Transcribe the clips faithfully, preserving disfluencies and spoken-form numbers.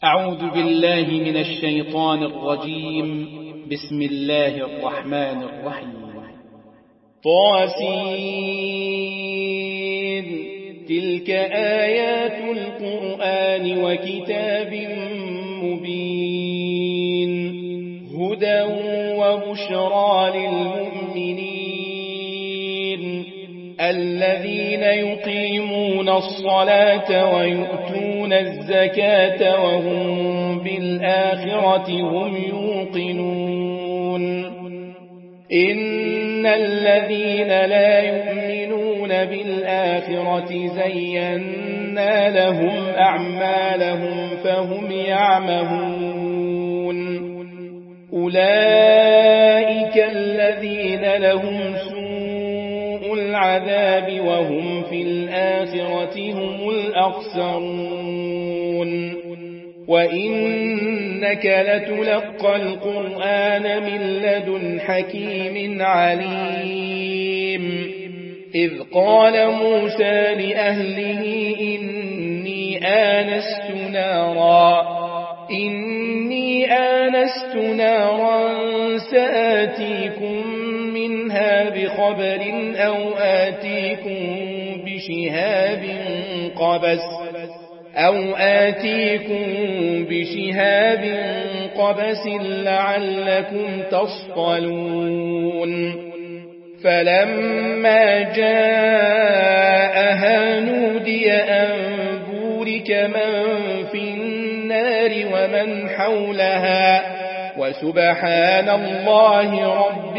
أعوذ بالله من الشيطان الرجيم. بسم الله الرحمن الرحيم. طاسين تلك آيات القرآن وكتاب مبين هدى وبشرى للمؤمنين الذين يقيمون الصلاة ويؤتون الزكاة وهم بالآخرة هم يوقنون إن الذين لا يؤمنون بالآخرة زينا لهم أعمالهم فهم يعمهون أولئك الذين لهم سوء العذاب وهم في الآخرة هم الأخسرون وإنك لتلقى القرآن من لدن حكيم عليم إذ قال موسى لأهله إني آنست نارا إني آنست نارا سآتيكم منها بخبر أو آتيكم بشهاب قبس أو آتيكم بشهاب قبس لعلكم تصطلون فلما جاءها نودي أن بورك من في النار ومن حولها وسبحان الله رب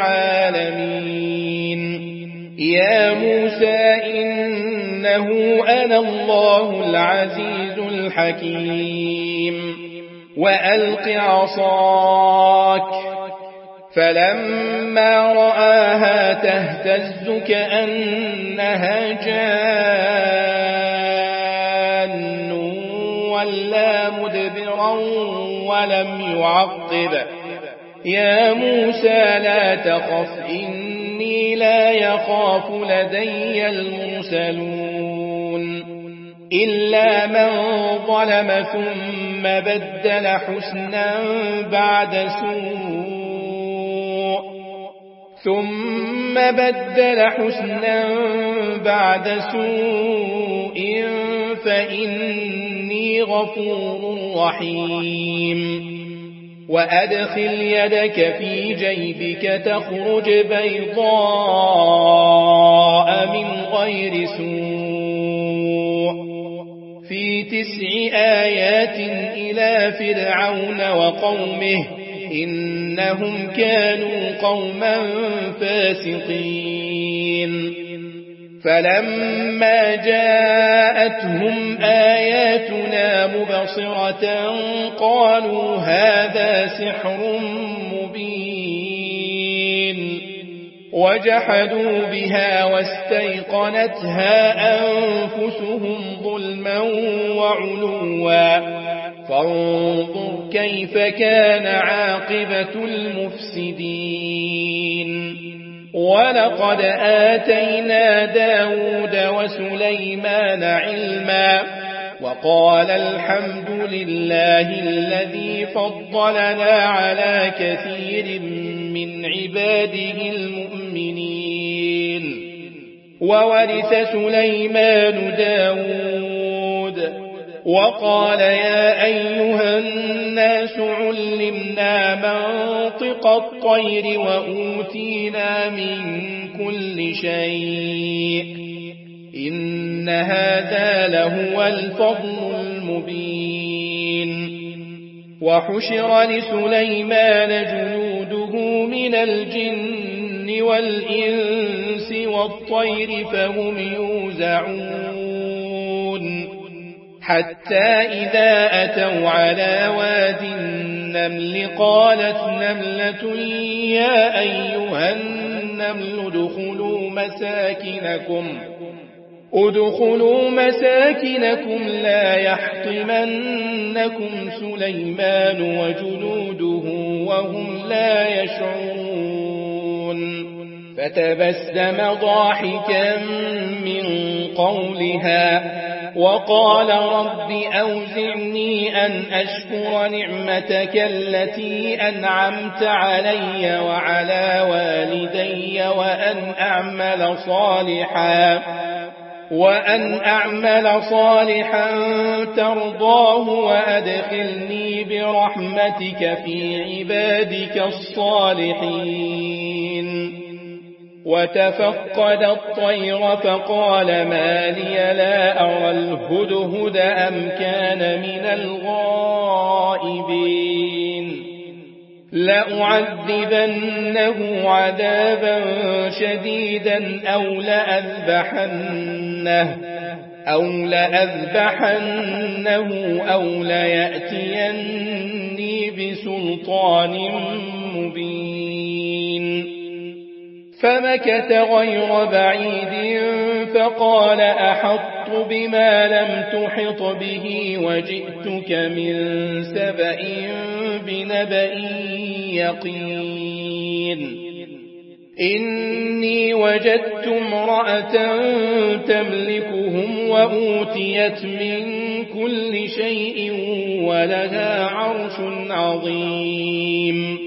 العالمين يا موسى إنه أنا الله العزيز الحكيم وألق عصاك فلما رآها تهتز كأنها جان ولا مدبرا ولم يعقب يا موسى لا تخف إني لا يخاف لدي المرسلون إلا من ظلم ثم بدل حسنا بعد سوء ثم بدل حسنا بعد سوء فإني غفور رحيم وأدخل يدك في جيبك تخرج بيضاء من غير سوء في تسع آيات إلى فرعون وقومه إنهم كانوا قوما فاسقين فلما جاءتهم آياتنا مبصرة قالوا هذا سحر مبين وجحدوا بها واستيقنتها أنفسهم ظلما وعلوا فانظر كيف كان عاقبة المفسدين ولقد آتينا داود وسليمان علما وقال الحمد لله الذي فضلنا على كثير من عباده المؤمنين وورث سليمان داود وقال يا أيها الناس علمنا منطق الطير وأوتينا من كل شيء إن هذا لهو الفضل المبين وحشر لسليمان جنوده من الجن والإنس والطير فهم يوزعون حتى إذا أتوا على واد النمل قالت نملة يا أيها النمل ادخلوا مساكنكم ادخلوا مساكنكم لا يحطمنكم سليمان وجنوده وهم لا يشعرون فتبسم ضاحكا من قولها وقال رب أوزعني أن أشكر نعمتك التي أنعمت علي وعلى والدي وأن أعمل صالحا وأن أعمل صالحا ترضاه وأدخلني برحمتك في عبادك الصالحين. وتفقد الطير فقال ما لي لا أرى الهدهد أم كان من الغائبين لأعذبنه عذابا شديدا أو لأذبحنه أو لأذبحنه أو ليأتيني بسلطان مبين. فمكث غير بعيد فقال أحطت بما لم تحط به وجئتك من سبأ بنبأ يقين. إني وجدت امرأة تملكهم وأوتيت من كل شيء ولها عرش عظيم.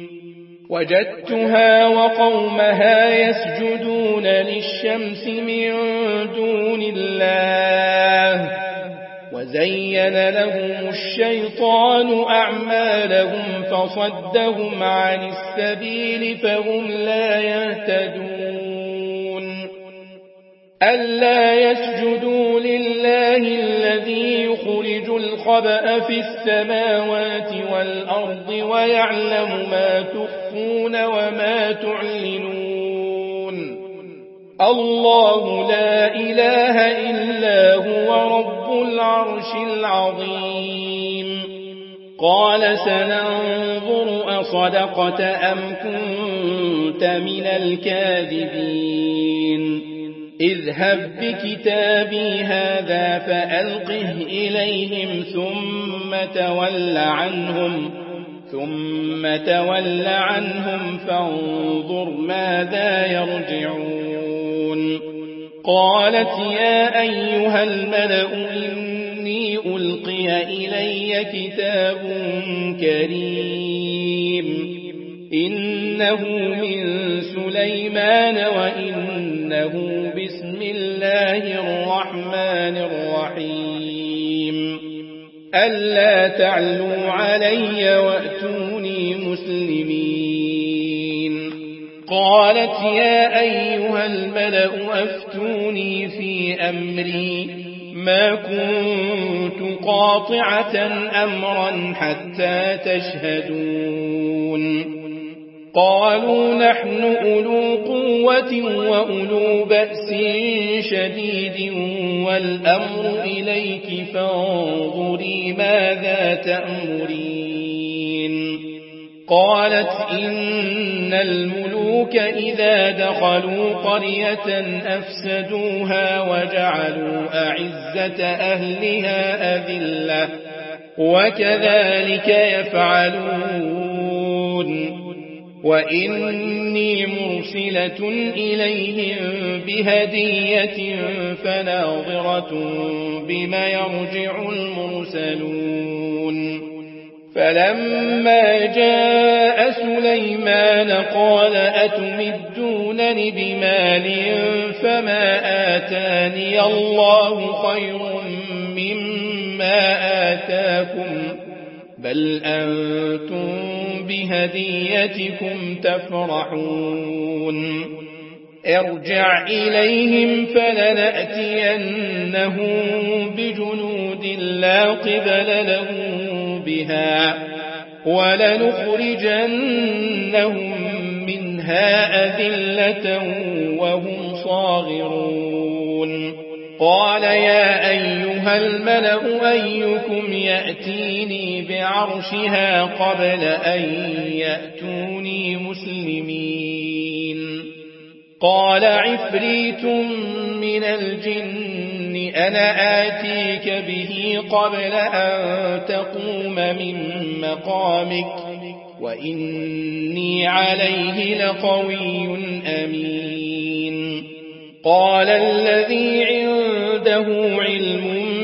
وجدتها وقومها يسجدون للشمس من دون الله وزين لهم الشيطان أعمالهم فصدهم عن السبيل فهم لا يهتدون. ألا يسجدوا لله الذي يخرج الخبأ في السماوات والأرض ويعلم ما تخفون وما تعلنون. الله لا إله إلا هو رب العرش العظيم. قال سننظر أصدقت أم كنت من الكاذبين. اذهب بكتابي هذا فألقه إليهم ثم تول عنهم ثم تول عنهم فانظر ماذا يرجعون. قالت يا أيها الملأ إني ألقي إلي كتاب كريم إنه من سليمان وإنه بسم الله الرحمن الرحيم. ألا تعلوا علي وأتوني مسلمين. قالت يا أيها الملأ أفتوني في أمري ما كنت قاطعة أمرا حتى تشهدون. قالوا نحن أولو قوة وأولو بأس شديد والأمر إليك فانظري ماذا تأمرين. قالت إن الملوك إذا دخلوا قرية أفسدوها وجعلوا أعزة أهلها أذلة وكذلك يفعلون. وإني مرسلة إليهم بهدية فناظرة بما يرجع المرسلون. فلما جاء سليمان قال أتمدونني بمال فما آتاني الله خير مما آتاكم بل أنتم بهديتكم تفرحون. ارجع إليهم فلنأتينهم بجنود لا قبل لهم بها ولنخرجنهم منها أذلة وهم صاغرون. قال يا أيها الملأ أيكم يأتيني بعرشها قبل أن يأتوني مسلمين. قال عفريت من الجن أنا آتيك به قبل أن تقوم من مقامك وإني عليه لقوي أمين. قال الذي عنده علم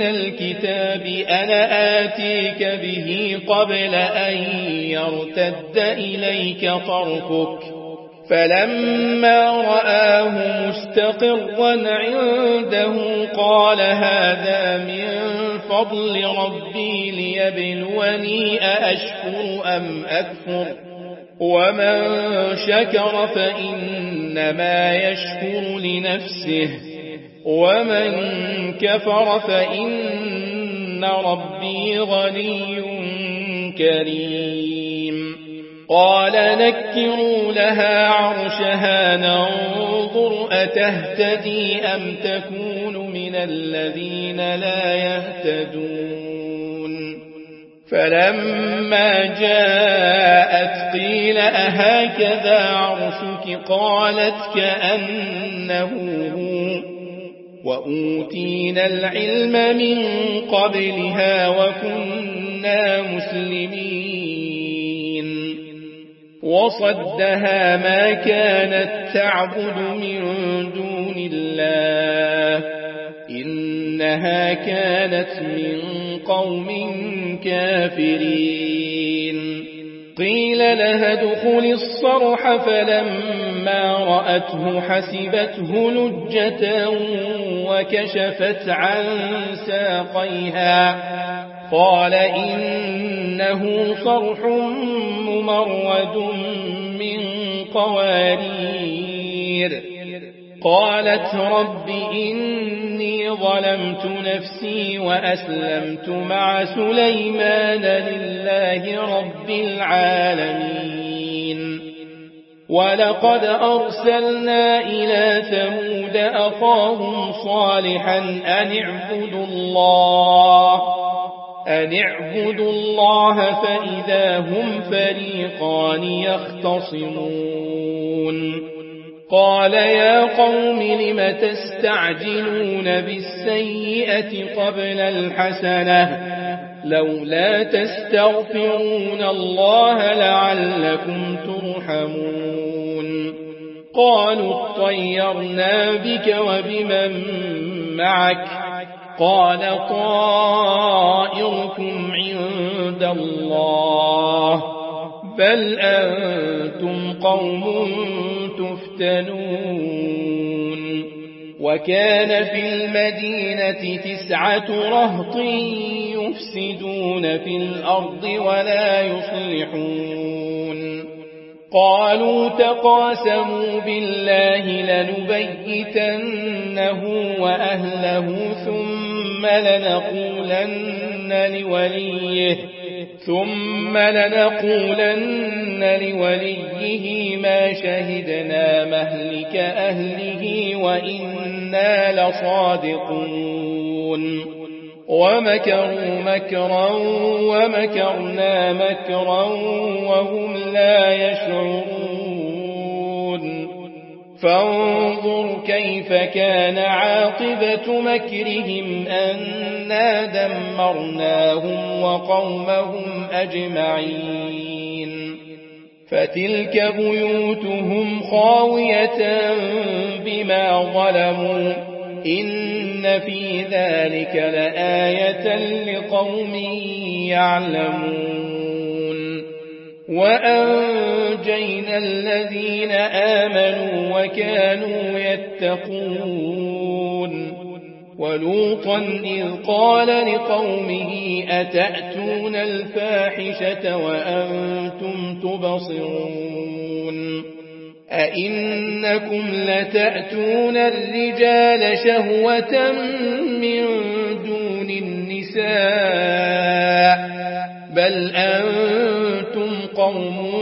من الكتاب أنا آتيك به قبل أن يرتد إليك طرفك فلما رآه مستقرا عنده قال هذا من فضل ربي ليبلوني أأشكر أم أكفر ومن شكر فإنما يشكر لنفسه ومن كفر فإن ربي غني كريم قال نكروا لها عرشها ننظر أتهتدي أم تكون من الذين لا يهتدون فلما جاءت قيل أهكذا عرشك قالت كأنه هو وأوتينا العلم من قبلها وكنا مسلمين وصدها ما كانت تعبد من دون الله إنها كانت من قوم كافرين قيل لها ادخل الصرح فلما رأته حسبته لجة وكشفت عن ساقيها قال إنه صرح ممرد من قوارير قالت رب إني ظلمت نفسي وأسلمت مع سليمان لله رب العالمين ولقد أرسلنا إلى ثمود أخاهم صالحا أن اعبدوا الله أن اعبدوا الله فإذا هم فريقان يختصمون قال يا قوم لم تستعجلون بالسيئة قبل الحسنة لولا تستغفرون الله لعلكم ترحمون قالوا اطيرنا بك وبمن معك قال طائركم عند الله بل أنتم قوم تفتنون وكان في المدينة تسعة رهط يفسدون في الأرض ولا يصلحون قالوا تقاسموا بالله لنبيتنه وأهله ثم لنقولن لوليه ثم لنقولن لوليه ما شهدنا مهلك أهله وإنا لصادقون ومكروا مكرا ومكرنا مكرا وهم لا يشعرون فانظر كيف كان عاقبة مكرهم أنا دمرناهم وقومهم أجمعين فتلك بيوتهم خاوية بما ظلموا إن في ذلك لآية لقوم يعلمون وأنجينا الذين آمنوا وكانوا يتقون ولوطا إذ قال لقومه أتأتون الفاحشة وأنتم تبصرون أئنكم لتأتون الرجال شهوة من دون النساء بل أنتم قوم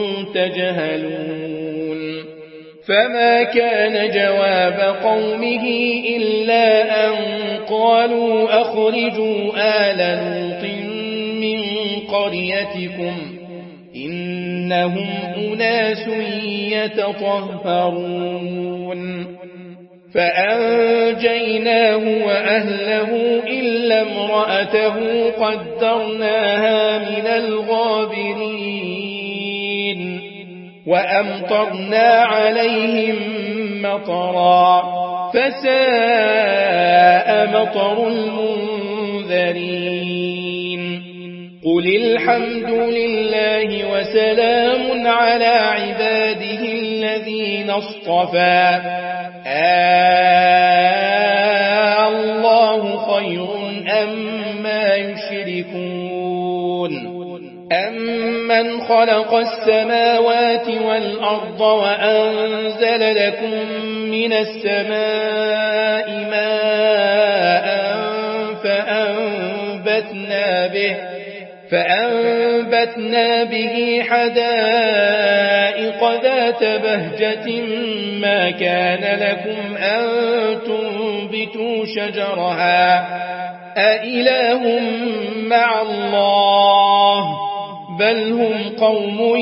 تجهلون فما كان جواب قومه إلا أن قالوا أخرجوا آل لوط من قريتكم إنهم أناس يتطهرون فأنجيناه وأهله إلا امرأته قدرناها من الغابرين وأمطرنا عليهم مطرا فساء مطر المنذرين المنذرين قل الحمد لله وسلام على عباده الذين اصطفى آه الله خير أما يشركون أمن خلق السماوات والأرض وأنزل لكم من السماء ماء فأنبتنا به فأنبتنا به حدائق ذات بهجة ما كان لكم أن تنبتوا شجرها أإله مع الله بل هم قوم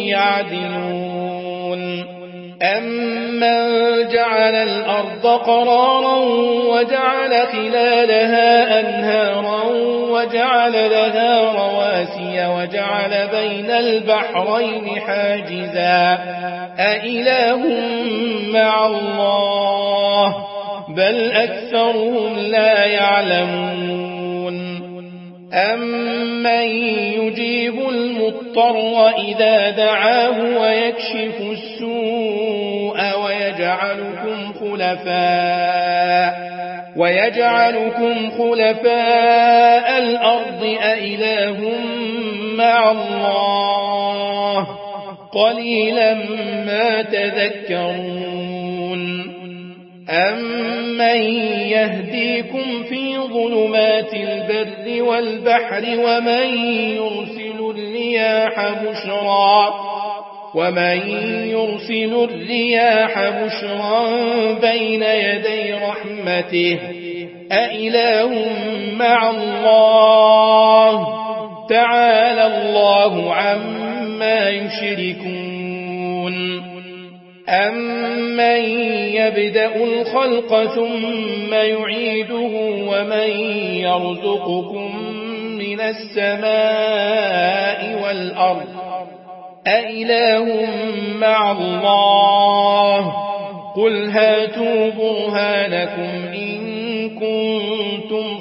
يعدلون أمن جعل الأرض قرارا وجعل خلالها أنهارا وجعل لها رواسي وجعل بين البحرين حاجزا أإله مع الله بل أكثرهم لا يعلمون أمن يجيب المضطر إذا دعاه ويكشف السوء ويجعلكم خلفاء ويجعلكم خلفاء الأرض أإله مع الله قليلا ما تذكرون أمن يهديكم في ظلمات البر والبحر ومن يرسل الرياح بشرا ومن يرسل الرياح بشرا بين يدي رحمته أإله مع الله تعالى الله عما يشركون أمن يبدأ الخلق ثم يعيده ومن يرزقكم من السماء والأرض أإله مع الله قل هاتوا برهانكم إن كنتم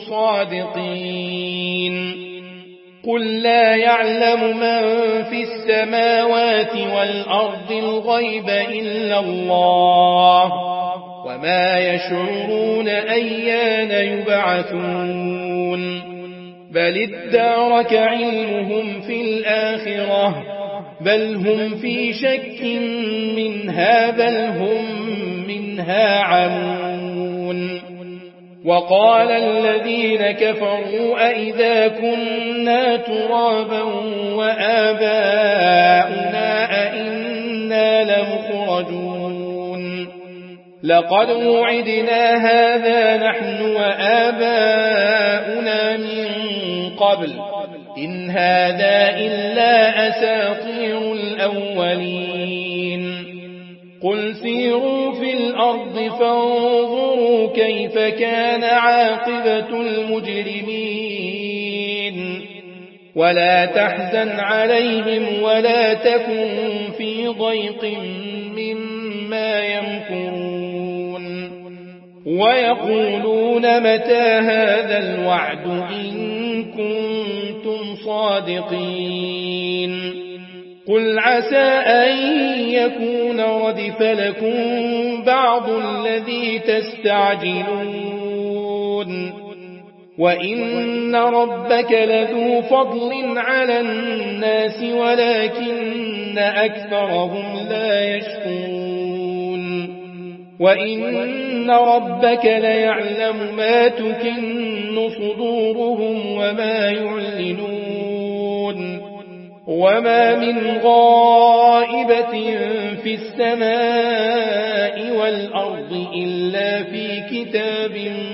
صادقين قل لا يعلم من في السماوات والأرض الغيب إلا الله وما يشعرون أيان يبعثون بل ادارك علمهم في الآخرة بل هم في شك منها بل هم منها عمون وقال الذين كفروا أئذا كنا ترابا وآباؤنا أئنا لمخرجون لقد وعدنا هذا نحن وآباؤنا من قبل إن هذا إلا أساطير الأولين قل سيروا في الأرض فانظروا كيف كان عاقبة المجرمين ولا تحزن عليهم ولا تكن في ضيق مما يمكرون ويقولون متى هذا الوعد إن كنتم صادقين قل عسى أن يكون ردف لكم بعض الذي تستعجلون وإن ربك لذو فضل على الناس ولكن أكثرهم لا يشكرون وإن ربك ليعلم ما تكن صدورهم وما يعلنون وما من غائبة في السماء والأرض إلا في كتاب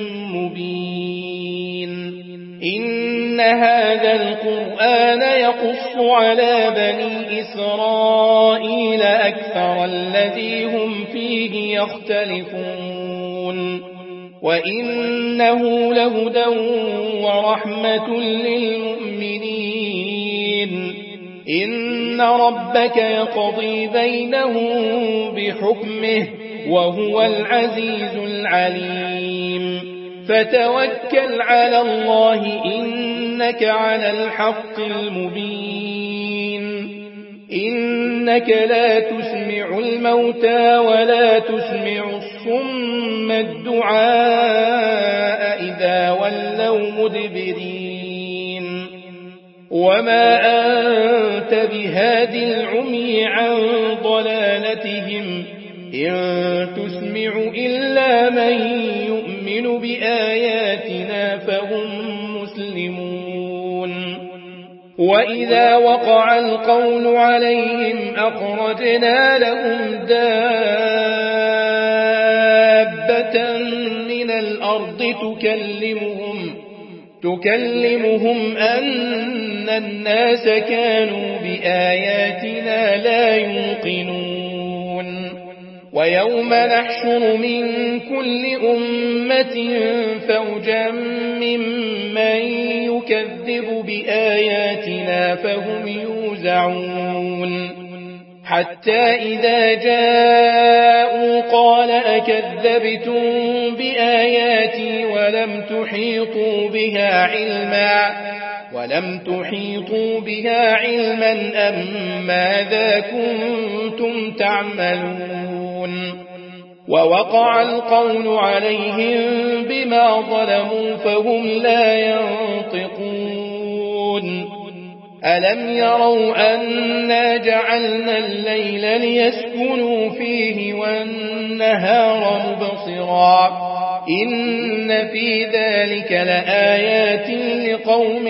مبين إن هذا القرآن يقص على بني إسرائيل أكثر الذي هم فيه يختلفون وإنه لهدى ورحمة للمؤمنين إن ربك يقضي بينهم بحكمه وهو العزيز العليم فتوكل على الله إنك على الحق المبين إنك لا تسمع الموتى ولا تسمع الصم الدعاء إذا ولوا مدبرين وما أنت بهاد العمي عن ضلالتهم إن تسمع إلا من يؤمن بآياتنا فهم مسلمون وإذا وقع القول عليهم أخرجنا لهم دابة من الأرض تكلمهم تكلمهم أن الناس كانوا بآياتنا لا يوقنون ويوم نحشر من كل أمة فوجا ممن يكذب بآياتنا فهم يوزعون حتى إذا جاءوا قال أكذبتم بآياتي ولم تحيطوا بها علما ولم تحيطوا بها علما أم ماذا كنتم تعملون ووقع القول عليهم بما ظلموا فهم لا ينطقون ألم يروا أنا جعلنا الليل ليسكنوا فيه والنهار مبصرا إن في ذلك لآيات لقوم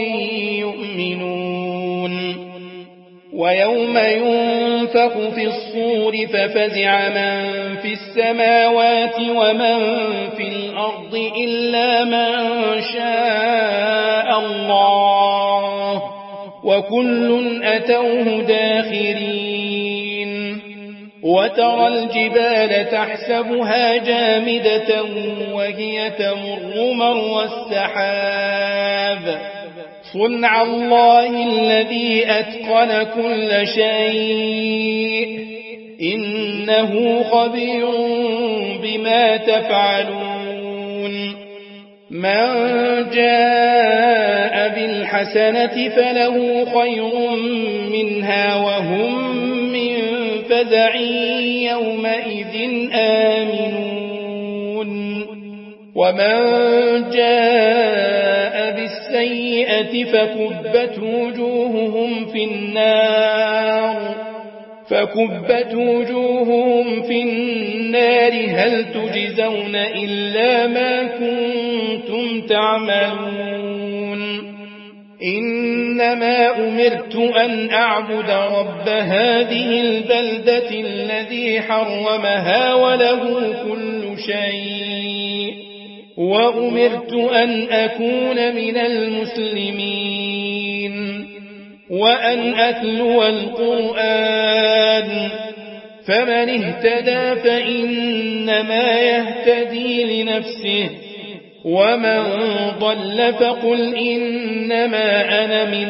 يؤمنون ويوم ينفخ في الصور ففزع من في السماوات ومن في الأرض إلا من شاء الله وكل أتوه داخرين وترى الجبال تحسبها جامدة وهي تمر مر السحاب صنع الله الذي أتقن كل شيء إنه خبير بما تفعلون من جاء بالحسنة فله خير منها وهم من فزع يومئذ آمنون ومن جاء بالسيئة فكبت وجوههم في النار فكبت وجوههم في النار هل تجزون إلا ما كنتم تعملون إنما أمرت أن أعبد رب هذه البلدة الذي حرمها وله كل شيء وأمرت أن أكون من المسلمين وأن أتلو القرآن فمن اهتدى فإنما يهتدي لنفسه ومن ضل فقل إنما أنا من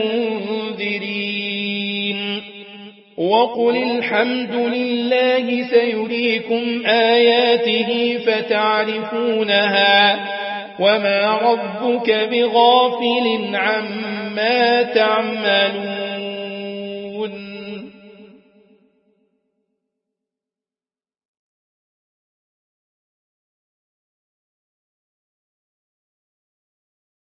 المنذرين وقل الحمد لله سيريكم آياته فتعرفونها وما ربك بغافل عما تعملون